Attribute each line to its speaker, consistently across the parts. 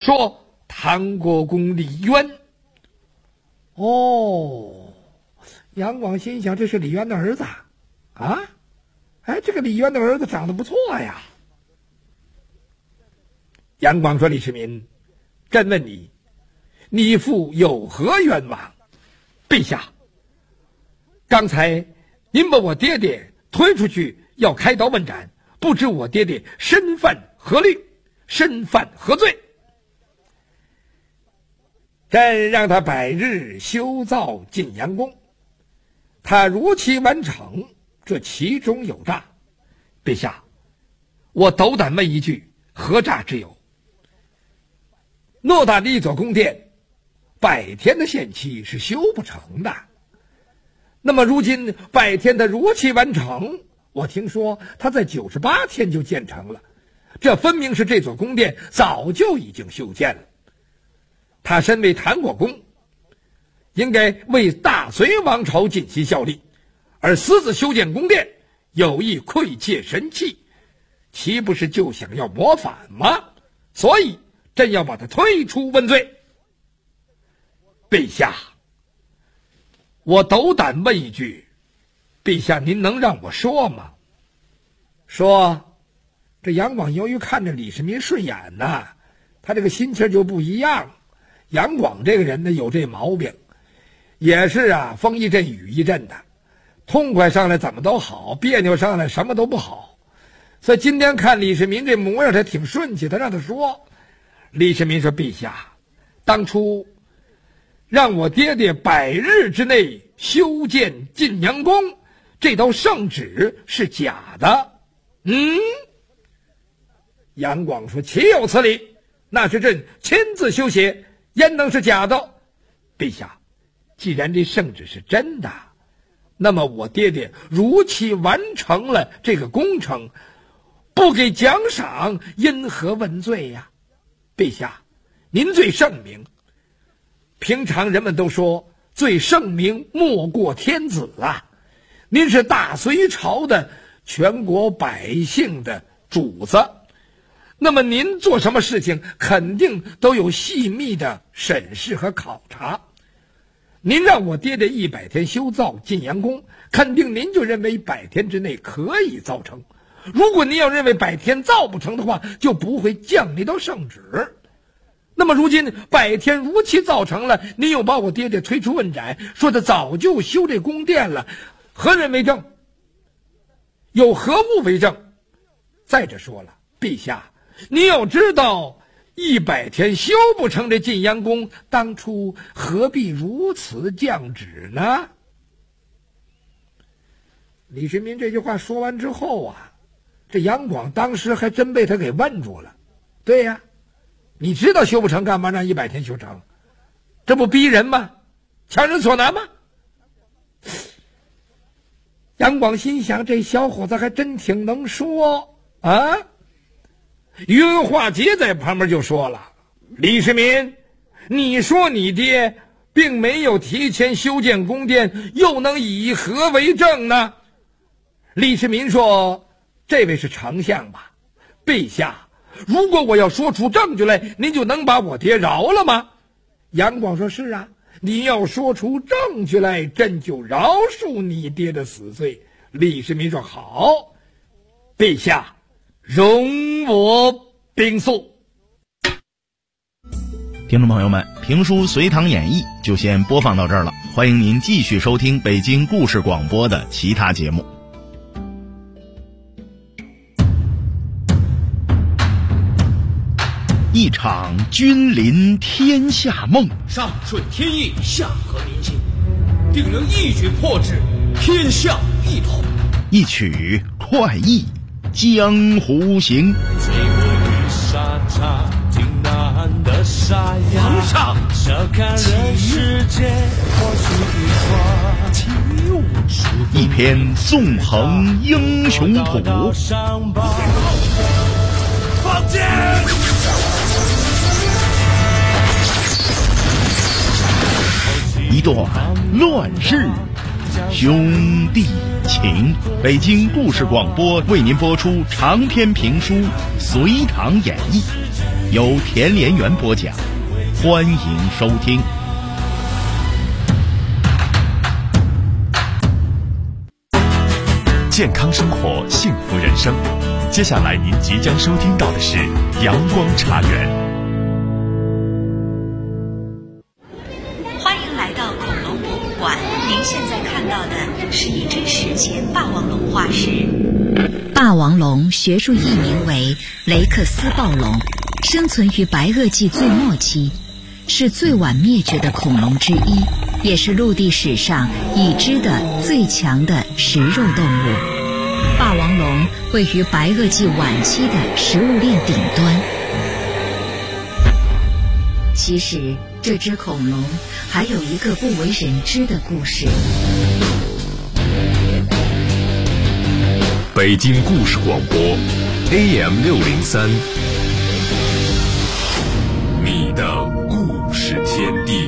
Speaker 1: 说唐国公李渊。哦，杨广心想，这是李渊的儿子啊？哎，这个李渊的儿子长得不错呀。杨广说：“李世民，朕问你，你父有何冤枉？”陛下，刚才您把我爹爹推出去要开刀问斩，不知我爹爹身犯何律，身犯何罪？朕让他百日修造晋阳宫，他如期完成，这其中有诈。陛下，我斗胆问一句，何诈之有？偌大的一座宫殿，100天的限期是修不成的。那么如今100天的如期完成，我听说他在98天就建成了，这分明是这座宫殿早就已经修建了。他身为唐国公，应该为大隋王朝尽心效力，而私自修建宫殿，有意窥窃神器，岂不是就想要谋反吗？所以朕要把他推出问罪。陛下，我斗胆问一句，陛下您能让我说吗？说。这杨广由于看着李世民顺眼呐，他这个心情就不一样。杨广这个人呢，有这毛病，也是啊，风一阵雨一阵的，痛快上来怎么都好，别扭上来什么都不好。所以今天看李世民这模样，他挺顺气，他让他说。李世民说：“陛下，当初让我爹爹100日之内修建晋阳宫，这道圣旨是假的。”杨广说：“岂有此理？那是朕亲自修写，焉能是假的？陛下，既然这圣旨是真的，那么我爹爹如期完成了这个工程，不给奖赏，因何问罪呀？陛下，您最圣明，平常人们都说最圣明莫过天子啊，您是大隋朝的全国百姓的主子，那么您做什么事情肯定都有细密的审视和考察。您让我爹爹100天修造晋阳宫，肯定您就认为100天之内可以造成。如果您要认为100天造不成的话，就不会降那道圣旨。那么如今100天如期造成了，您又把我爹爹推出问斩，说他早就修这宫殿了，何人为证？有何物为证？再者说了，陛下，你要知道100天修不成这晋阳宫，当初何必如此降旨呢？李世民这句话说完之后啊，这杨广当时还真被他给问住了。对呀，你知道修不成，干嘛让100天修成？这不逼人吗？强人所难吗？杨广心想，这小伙子还真挺能说啊。于文化节在旁边就说了：“李世民，你说你爹并没有提前修建宫殿，又能以何为证呢？”李世民说：“这位是丞相吧？陛下，如果我要说出证据来，您就能把我爹饶了吗？”杨广说：“是啊，你要说出证据来，朕就饶恕你爹的死罪。”李世民说：“好，陛下，容我禀诉。”
Speaker 2: 听众朋友们，评书《隋唐演义》就先播放到这儿了，欢迎您继续收听北京故事广播的其他节目。一场君临天下梦，
Speaker 3: 上顺天意，下合民心，定能一举破之，天下一统。
Speaker 2: 一曲快意江湖行。
Speaker 4: 追捕与沙场，挺难的沙哑。
Speaker 3: 皇上，
Speaker 4: 笑看人世间，或许一画。
Speaker 2: 一篇纵横英雄谱。
Speaker 4: 放箭！
Speaker 2: 一段乱世兄弟情。北京故事广播为您播出长篇评书《隋唐演义》， 由田连元播讲，欢迎收听。
Speaker 5: 健康生活，幸福人生。接下来您即将收听到的是阳光茶园。
Speaker 6: 欢迎来到恐龙博物馆，您现在看到的是一只史前霸王龙化石。霸王龙学术译名为雷克斯暴龙，生存于白垩纪最末期，是最晚灭绝的恐龙之一，也是陆地史上已知的最强的食肉动物。霸王龙位于白垩纪晚期的食物链顶端。其实这只恐龙还有一个不为人知的故事。
Speaker 5: 北京故事广播 AM603， 你的故事天地。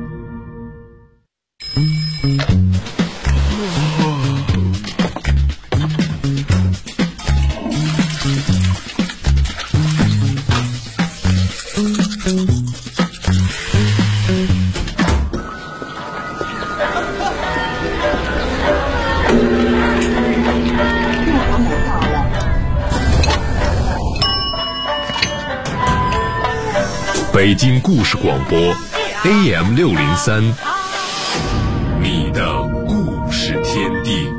Speaker 5: 北京故事广播 AM603， 你的故事天地。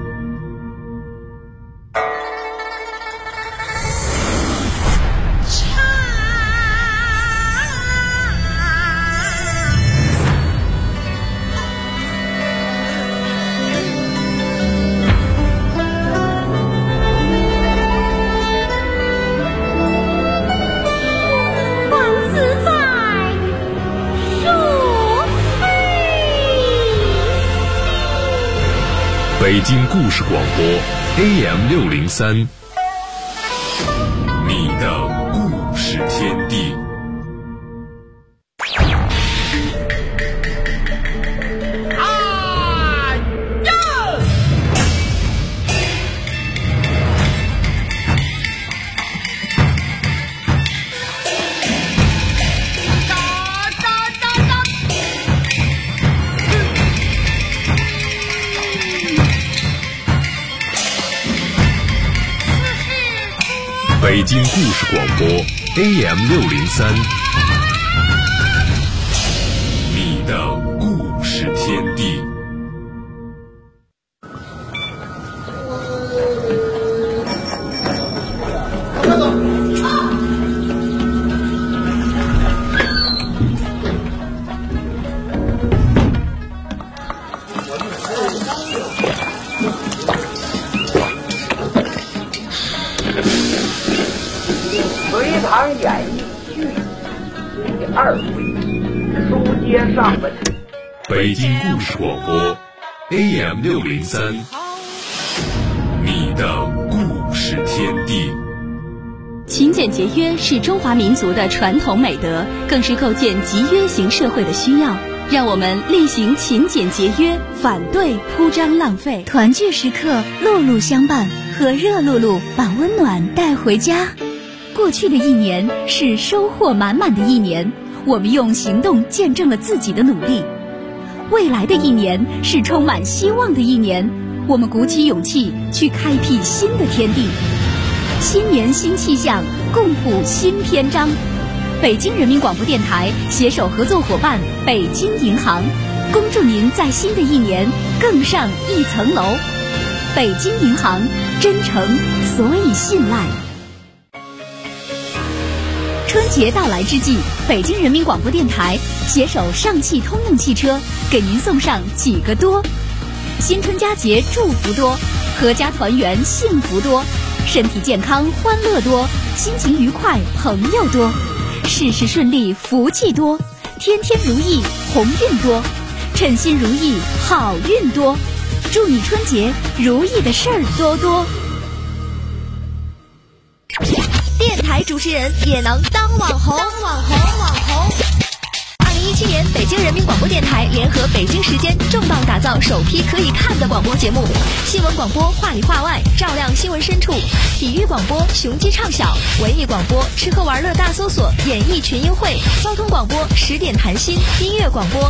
Speaker 5: 北京故事广播 AM603， 你的故事天地。北京故事广播 AM603， 你的故事天地。
Speaker 7: 隋唐演义序第2回，书接上文。
Speaker 5: 北京故事广播 AM603， 你的故事天地。
Speaker 8: 勤俭节约是中华民族的传统美德，更是构建集约型社会的需要。让我们力行勤俭节约，反对铺张浪费。
Speaker 9: 团聚时刻，路路相伴，和热露露把温暖带回家。过去的一年是收获满满的一年，我们用行动见证了自己的努力。未来的一年是充满希望的一年，我们鼓起勇气去开辟新的天地。新年新气象，共谱新篇章。北京人民广播电台携手合作伙伴北京银行，恭祝您在新的一年更上一层楼。北京银行，真诚所以信赖。春节到来之际，北京人民广播电台携手上汽通用汽车，给您送上几个多：新春佳节祝福多，阖家团圆幸福多，身体健康欢乐多，心情愉快朋友多，事事顺利福气多，天天如意鸿运多，称心如意好运多。祝你春节如意的事儿多多。
Speaker 10: 电台主持人也能当网红。2017年北京
Speaker 9: 京人民广播电台联合北京时间重磅打造首批可以看的广播节目，新闻广播话里话外，照亮新闻深处；体育广播雄鸡唱晓，文艺广播吃喝玩乐大搜索，演艺群英会；交通广播10点谈心，音乐广播